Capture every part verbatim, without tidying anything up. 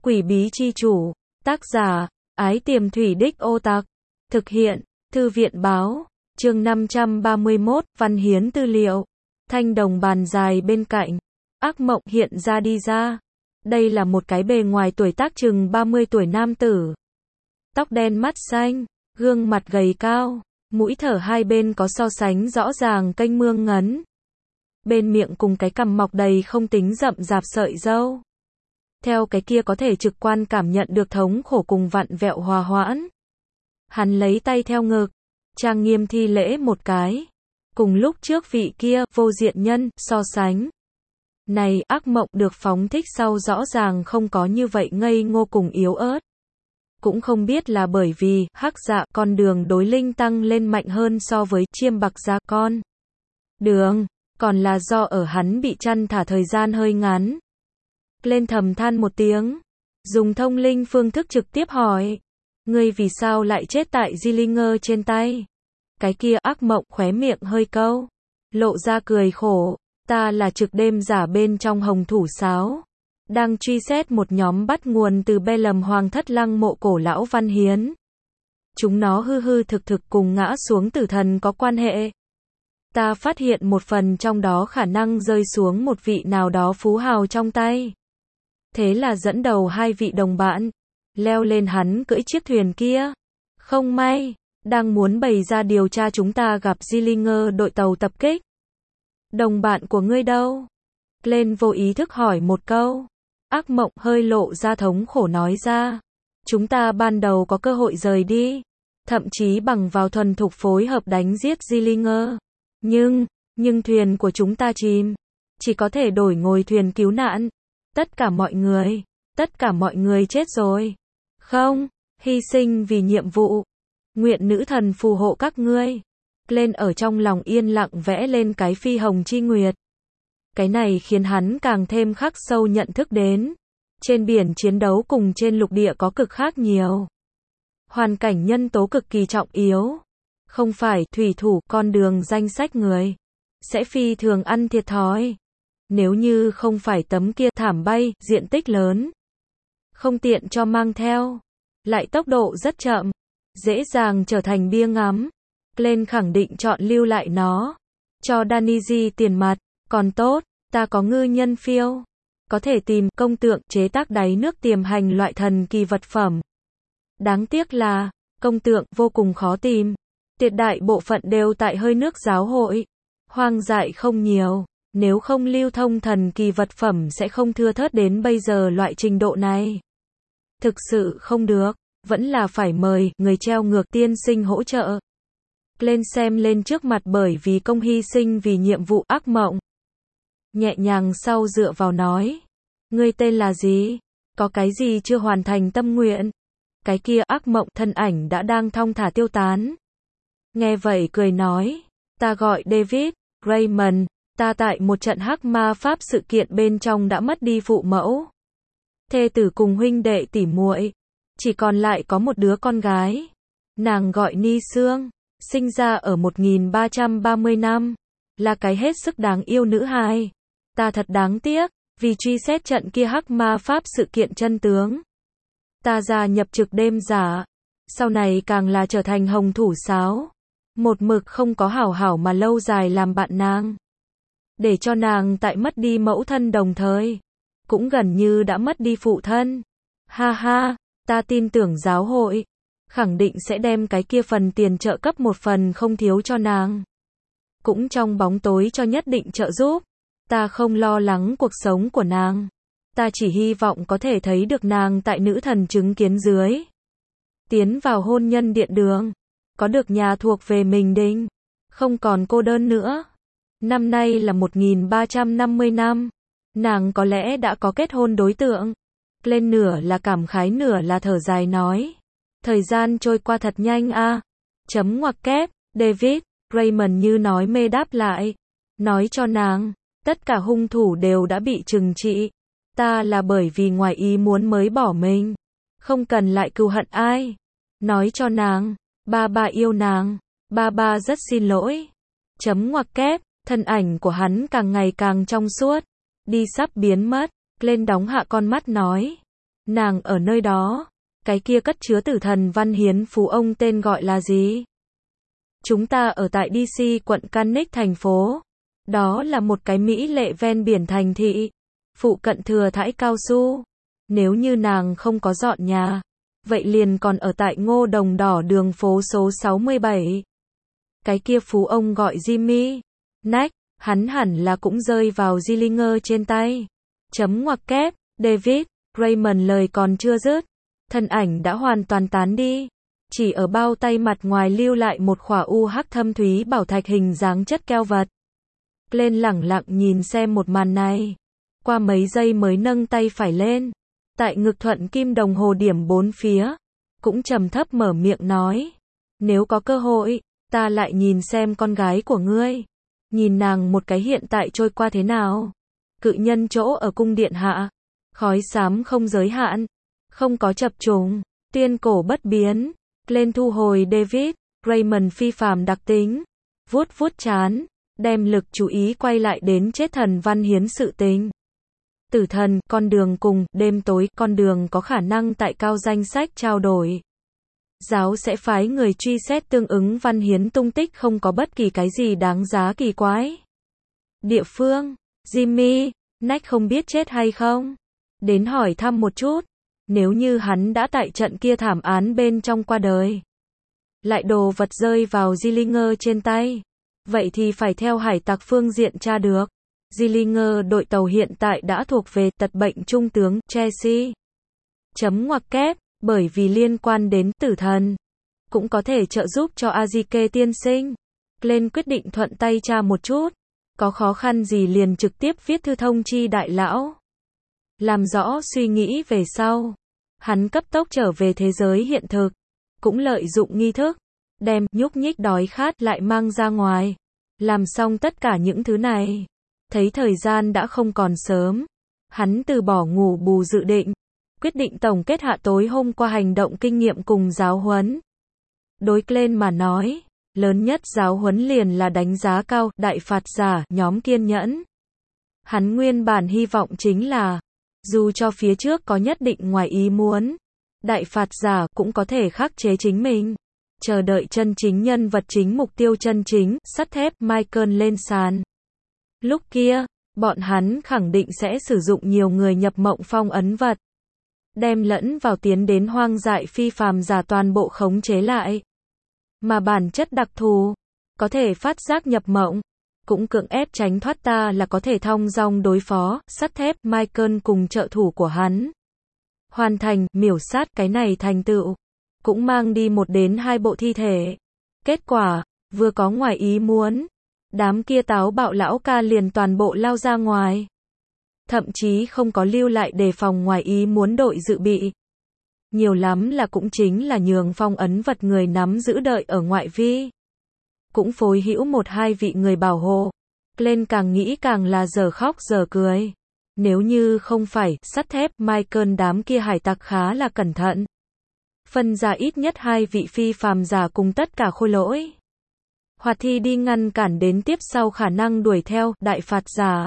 Quỷ bí chi chủ. Tác giả, Ái Tiềm Thủy Đích Ô Tặc. Thực hiện, Thư viện báo. Chương năm trăm ba mươi mốt, Văn Hiến tư liệu. Thanh đồng bàn dài bên cạnh. Ác mộng hiện ra đi ra. Đây là một cái bề ngoài tuổi tác chừng ba mươi tuổi nam tử. Tóc đen mắt xanh, gương mặt gầy cao, mũi thở hai bên có so sánh rõ ràng kênh mương ngấn. Bên miệng cùng cái cằm mọc đầy không tính rậm rạp sợi râu. Theo cái kia có thể trực quan cảm nhận được thống khổ cùng vặn vẹo hòa hoãn. Hắn lấy tay theo ngực, trang nghiêm thi lễ một cái. Cùng lúc trước vị kia, vô diện nhân, so sánh. Này, ác mộng được phóng thích sau rõ ràng không có như vậy ngây ngô cùng yếu ớt. Cũng không biết là bởi vì, hắc dạ, con đường đối linh tăng lên mạnh hơn so với chiêm bạc dạ con. Đường, còn là do ở hắn bị chăn thả thời gian hơi ngắn. Lên thầm than một tiếng, dùng thông linh phương thức trực tiếp hỏi. Ngươi vì sao lại chết tại Dillinger trên tay? Cái kia ác mộng khóe miệng hơi câu, lộ ra cười khổ. Ta là trực đêm giả bên trong hồng thủ sáo. Đang truy xét một nhóm bắt nguồn từ be lầm hoàng thất lăng mộ cổ lão Văn Hiến. Chúng nó hư hư thực thực cùng ngã xuống tử thần có quan hệ. Ta phát hiện một phần trong đó khả năng rơi xuống một vị nào đó phú hào trong tay. Thế là dẫn đầu hai vị đồng bạn, leo lên hắn cưỡi chiếc thuyền kia. Không may, đang muốn bày ra điều tra chúng ta gặp Dillinger đội tàu tập kích. Đồng bạn của ngươi đâu? Lên vô ý thức hỏi một câu. Ác mộng hơi lộ ra thống khổ nói ra. Chúng ta ban đầu có cơ hội rời đi. Thậm chí bằng vào thuần thục phối hợp đánh giết Dillinger. Nhưng, nhưng thuyền của chúng ta chìm. Chỉ có thể đổi ngồi thuyền cứu nạn. Tất cả mọi người, tất cả mọi người chết rồi. Không, hy sinh vì nhiệm vụ. Nguyện nữ thần phù hộ các ngươi. Lên ở trong lòng yên lặng vẽ lên cái phi hồng chi nguyệt. Cái này khiến hắn càng thêm khắc sâu nhận thức đến. Trên biển chiến đấu cùng trên lục địa có cực khác nhiều. Hoàn cảnh nhân tố cực kỳ trọng yếu. Không phải thủy thủ con đường danh sách người. Sẽ phi thường ăn thiệt thòi. Nếu như không phải tấm kia thảm bay, diện tích lớn. Không tiện cho mang theo. Lại tốc độ rất chậm. Dễ dàng trở thành bia ngắm. Lên khẳng định chọn lưu lại nó. Cho Daniji tiền mặt. Còn tốt, ta có ngư nhân phiêu. Có thể tìm công tượng chế tác đáy nước tiềm hành loại thần kỳ vật phẩm. Đáng tiếc là, công tượng vô cùng khó tìm. Tuyệt đại bộ phận đều tại hơi nước giáo hội. Hoang dại không nhiều. Nếu không lưu thông thần kỳ vật phẩm sẽ không thưa thớt đến bây giờ loại trình độ này. Thực sự không được. Vẫn là phải mời người treo ngược tiên sinh hỗ trợ. Lên xem lên trước mặt bởi vì công hy sinh vì nhiệm vụ ác mộng. Nhẹ nhàng sau dựa vào nói. Ngươi tên là gì? Có cái gì chưa hoàn thành tâm nguyện? Cái kia ác mộng thân ảnh đã đang thong thả tiêu tán. Nghe vậy cười nói. Ta gọi David, Raymond. Ta tại một trận hắc ma pháp sự kiện bên trong đã mất đi phụ mẫu. Thê tử cùng huynh đệ tỉ muội. Chỉ còn lại có một đứa con gái. Nàng gọi Ni Sương. Sinh ra ở một nghìn ba trăm ba mươi năm. Là cái hết sức đáng yêu nữ hài. Ta thật đáng tiếc. Vì truy xét trận kia hắc ma pháp sự kiện chân tướng. Ta gia nhập trực đêm giả. Sau này càng là trở thành hồng thủ sáo. Một mực không có hảo hảo mà lâu dài làm bạn nàng. Để cho nàng tại mất đi mẫu thân đồng thời. Cũng gần như đã mất đi phụ thân. Ha ha, ta tin tưởng giáo hội. Khẳng định sẽ đem cái kia phần tiền trợ cấp một phần không thiếu cho nàng. Cũng trong bóng tối cho nhất định trợ giúp. Ta không lo lắng cuộc sống của nàng. Ta chỉ hy vọng có thể thấy được nàng tại nữ thần chứng kiến dưới. Tiến vào hôn nhân điện đường. Có được nhà thuộc về mình đình. Không còn cô đơn nữa. Năm nay là một nghìn ba trăm năm mươi năm. Nàng có lẽ đã có kết hôn đối tượng. Lên nửa là cảm khái nửa là thở dài nói. Thời gian trôi qua thật nhanh a. Chấm ngoặc kép, David, Raymond như nói mê đáp lại. Nói cho nàng, tất cả hung thủ đều đã bị trừng trị. Ta là bởi vì ngoài ý muốn mới bỏ mình. Không cần lại cừu hận ai. Nói cho nàng, ba ba yêu nàng. Ba ba rất xin lỗi. Chấm ngoặc kép, thân ảnh của hắn càng ngày càng trong suốt. Đi sắp biến mất. Lên đóng hạ con mắt nói. Nàng ở nơi đó. Cái kia cất chứa tử thần văn hiến phú ông tên gọi là gì? Chúng ta ở tại đê xê quận Canix thành phố. Đó là một cái mỹ lệ ven biển thành thị. Phụ cận thừa thãi cao su. Nếu như nàng không có dọn nhà, vậy liền còn ở tại Ngô Đồng Đỏ đường phố số sáu mươi bảy. Cái kia phú ông gọi Jimmy. Nách, hắn hẳn là cũng rơi vào Gillinger trên tay. Chấm ngoặc kép, David, Raymond lời còn chưa dứt. Thân ảnh đã hoàn toàn tán đi. Chỉ ở bao tay mặt ngoài lưu lại một khỏa u hắc thâm thúy bảo thạch hình dáng chất keo vật. Lên lẳng lặng nhìn xem một màn này. Qua mấy giây mới nâng tay phải lên. Tại ngực thuận kim đồng hồ điểm bốn phía. Cũng trầm thấp mở miệng nói. Nếu có cơ hội, ta lại nhìn xem con gái của ngươi. Nhìn nàng một cái hiện tại trôi qua thế nào. Cự nhân chỗ ở cung điện hạ. Khói xám không giới hạn. Không có chập trùng. Tuyên cổ bất biến. Lên thu hồi David, Raymond phi phàm đặc tính. Vuốt vuốt chán. Đem lực chú ý quay lại đến chết thần văn hiến sự tình. Tử thần, con đường cùng, đêm tối, con đường có khả năng tại cao danh sách trao đổi. Giáo sẽ phái người truy xét tương ứng văn hiến tung tích không có bất kỳ cái gì đáng giá kỳ quái. Địa phương, Jimmy, Nách không biết chết hay không? Đến hỏi thăm một chút. Nếu như hắn đã tại trận kia thảm án bên trong qua đời. Lại đồ vật rơi vào Gillinger trên tay. Vậy thì phải theo hải tặc phương diện tra được. Gillinger đội tàu hiện tại đã thuộc về tật bệnh trung tướng Chelsea. Chấm ngoặc kép, bởi vì liên quan đến tử thần. Cũng có thể trợ giúp cho Azike tiên sinh. Lên quyết định thuận tay tra một chút. Có khó khăn gì liền trực tiếp viết thư thông chi đại lão. Làm rõ suy nghĩ về sau. Hắn cấp tốc trở về thế giới hiện thực. Cũng lợi dụng nghi thức. Đem nhúc nhích đói khát lại mang ra ngoài. Làm xong tất cả những thứ này. Thấy thời gian đã không còn sớm. Hắn từ bỏ ngủ bù dự định. Quyết định tổng kết hạ tối hôm qua hành động kinh nghiệm cùng giáo huấn. Đối lên mà nói. Lớn nhất giáo huấn liền là đánh giá cao đại phạt giả nhóm kiên nhẫn. Hắn nguyên bản hy vọng chính là. Dù cho phía trước có nhất định ngoài ý muốn. Đại phạt giả cũng có thể khắc chế chính mình. Chờ đợi chân chính nhân vật chính mục tiêu chân chính, sắt thép Michael lên sàn. Lúc kia, bọn hắn khẳng định sẽ sử dụng nhiều người nhập mộng phong ấn vật. Đem lẫn vào tiến đến hoang dại phi phàm giả toàn bộ khống chế lại. Mà bản chất đặc thù, có thể phát giác nhập mộng. Cũng cưỡng ép tránh thoát ta là có thể thong dong đối phó, sắt thép Michael cùng trợ thủ của hắn. Hoàn thành, miểu sát cái này thành tựu. Cũng mang đi một đến hai bộ thi thể. Kết quả, vừa có ngoài ý muốn. Đám kia táo bạo lão ca liền toàn bộ lao ra ngoài. Thậm chí không có lưu lại đề phòng ngoài ý muốn đội dự bị. Nhiều lắm là cũng chính là nhường phong ấn vật người nắm giữ đợi ở ngoại vi. Cũng phối hữu một hai vị người bảo hộ. Lên càng nghĩ càng là giờ khóc giờ cười. Nếu như không phải, sắt thép, Michael đám kia hải tặc khá là cẩn thận. Phân ra ít nhất hai vị phi phàm giả cùng tất cả khôi lỗi. Hoạt thi đi ngăn cản đến tiếp sau khả năng đuổi theo, đại phạt giả.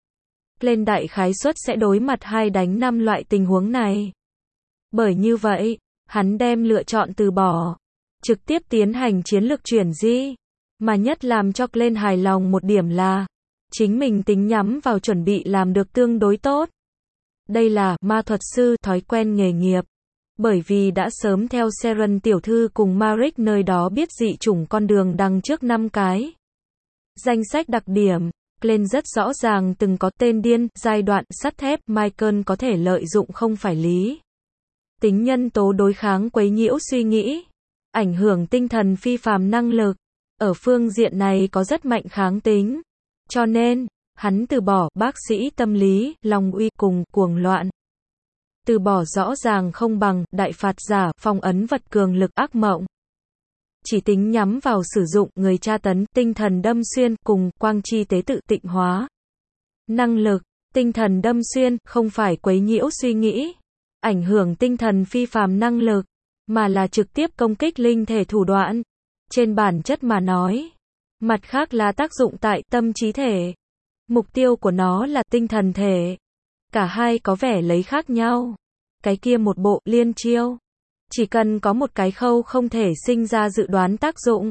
Lên đại khái suất sẽ đối mặt hai đánh năm loại tình huống này. Bởi như vậy, hắn đem lựa chọn từ bỏ. Trực tiếp tiến hành chiến lược chuyển di. Mà nhất làm cho lên hài lòng một điểm là, chính mình tính nhắm vào chuẩn bị làm được tương đối tốt. Đây là ma thuật sư thói quen nghề nghiệp. Bởi vì đã sớm theo Seren tiểu thư cùng Maric nơi đó biết dị chủng con đường đằng trước năm cái. Danh sách đặc điểm, lên rất rõ ràng từng có tên điên, giai đoạn, sắt thép, Michael có thể lợi dụng không phải lý. Tính nhân tố đối kháng quấy nhiễu suy nghĩ. Ảnh hưởng tinh thần phi phàm năng lực. Ở phương diện này có rất mạnh kháng tính. Cho nên, hắn từ bỏ bác sĩ tâm lý, lòng uy cùng cuồng loạn. Từ bỏ rõ ràng không bằng đại phạt giả, phong ấn vật cường lực ác mộng. Chỉ tính nhắm vào sử dụng người tra tấn, tinh thần đâm xuyên cùng quang chi tế tự tịnh hóa. Năng lực, tinh thần đâm xuyên không phải quấy nhiễu suy nghĩ, ảnh hưởng tinh thần phi phàm năng lực, mà là trực tiếp công kích linh thể thủ đoạn. Trên bản chất mà nói, mặt khác là tác dụng tại tâm trí thể. Mục tiêu của nó là tinh thần thể. Cả hai có vẻ lấy khác nhau. cái kia một bộ liên chiêu. Chỉ cần có một cái khâu không thể sinh ra dự đoán tác dụng.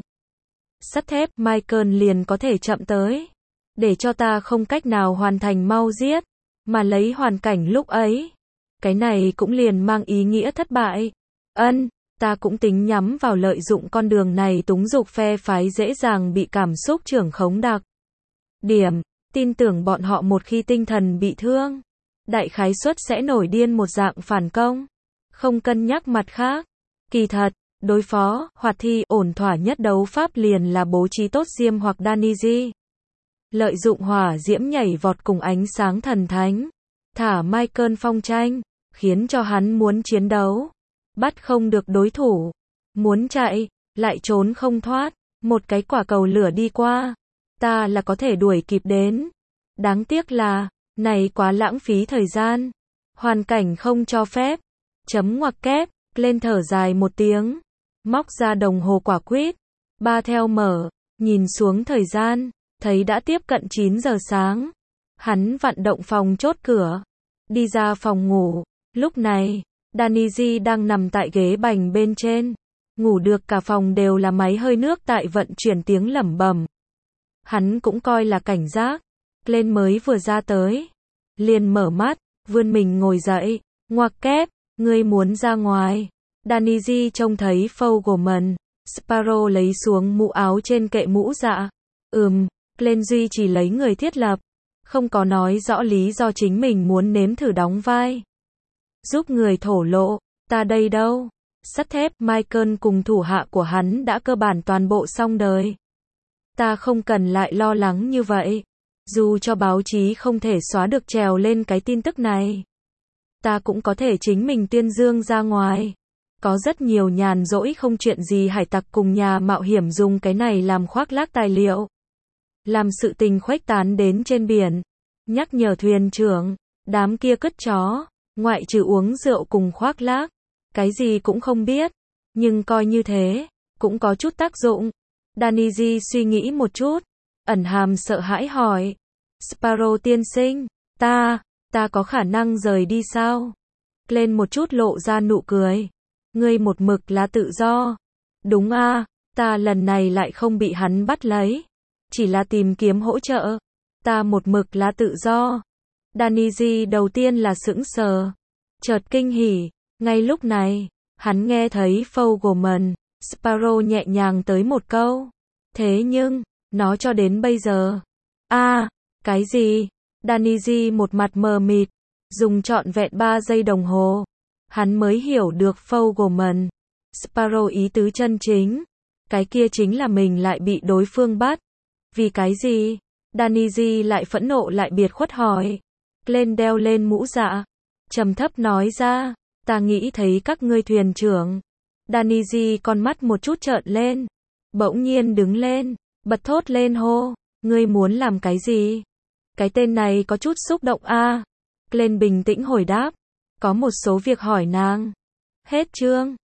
Sắt thép Michael liền có thể chậm tới. Để cho ta không cách nào hoàn thành mau giết. Mà lấy hoàn cảnh lúc ấy. Cái này cũng liền mang ý nghĩa thất bại. Ân, ta cũng tính nhắm vào lợi dụng con đường này túng dục phe phái dễ dàng bị cảm xúc trưởng khống đặc. Điểm, tin tưởng bọn họ một khi tinh thần bị thương. Đại khái suất sẽ nổi điên một dạng phản công. Không cân nhắc mặt khác. Kỳ thật, đối phó, hoạt thi, ổn thỏa nhất đấu pháp liền là bố trí tốt Diêm hoặc Daniji. Lợi dụng hỏa diễm nhảy vọt cùng ánh sáng thần thánh. Thả Michael phong tranh, khiến cho hắn muốn chiến đấu. Bắt không được đối thủ. Muốn chạy, lại trốn không thoát. Một cái quả cầu lửa đi qua. Ta là có thể đuổi kịp đến. Đáng tiếc là, này quá lãng phí thời gian. Hoàn cảnh không cho phép. Chấm ngoặc kép, lên thở dài một tiếng. Móc ra đồng hồ quả quýt. Ba theo mở, nhìn xuống thời gian, thấy đã tiếp cận chín giờ sáng. Hắn vặn động phòng chốt cửa. Đi ra phòng ngủ. Lúc này, Daniji đang nằm tại ghế bành bên trên. Ngủ được cả phòng đều là máy hơi nước tại vận chuyển tiếng lẩm bẩm. Hắn cũng coi là cảnh giác. Lên mới vừa ra tới. Liền mở mắt, vươn mình ngồi dậy. Ngoặc kép, ngươi muốn ra ngoài. Daniji trông thấy Fogelman. Sparrow lấy xuống mũ áo trên kệ mũ dạ. Ừm, lên duy chỉ lấy người thiết lập. Không có nói rõ lý do chính mình muốn nếm thử đóng vai. Giúp người thổ lộ, ta đây đâu. Sắt thép Michael cùng thủ hạ của hắn đã cơ bản toàn bộ xong đời. Ta không cần lại lo lắng như vậy. Dù cho báo chí không thể xóa được trèo lên cái tin tức này. Ta cũng có thể chính mình tuyên dương ra ngoài. Có rất nhiều nhàn rỗi không chuyện gì hải tặc cùng nhà mạo hiểm dùng cái này làm khoác lác tài liệu. Làm sự tình khuếch tán đến trên biển. Nhắc nhở thuyền trưởng, đám kia cất chó, ngoại trừ uống rượu cùng khoác lác. Cái gì cũng không biết. Nhưng coi như thế, cũng có chút tác dụng. Daniji suy nghĩ một chút. Ẩn hàm sợ hãi hỏi. Sparrow tiên sinh, ta, ta có khả năng rời đi sao? Lên một chút lộ ra nụ cười. Ngươi một mực là tự do. Đúng a, ta lần này lại không bị hắn bắt lấy. Chỉ là tìm kiếm hỗ trợ. Ta một mực là tự do. Daniji đầu tiên là sững sờ. Chợt kinh hỉ. Ngay lúc này, hắn nghe thấy Fogelman, Sparrow nhẹ nhàng tới một câu. Thế nhưng, nó cho đến bây giờ. a à, cái gì? Daniji một mặt mờ mịt. Dùng trọn vẹn ba giây đồng hồ. Hắn mới hiểu được Fogelman, Sparrow ý tứ chân chính. Cái kia chính là mình lại bị đối phương bắt. Vì cái gì? Daniji lại phẫn nộ lại biệt khuất hỏi. Lên đeo lên mũ dạ. Trầm thấp nói ra. Ta nghĩ thấy các ngươi thuyền trưởng. Daniji con mắt một chút trợn lên. Bỗng nhiên đứng lên. Bật thốt lên hô. Ngươi muốn làm cái gì? Cái tên này có chút xúc động a. À. Lên bình tĩnh hồi đáp. Có một số việc hỏi nàng. Hết chương.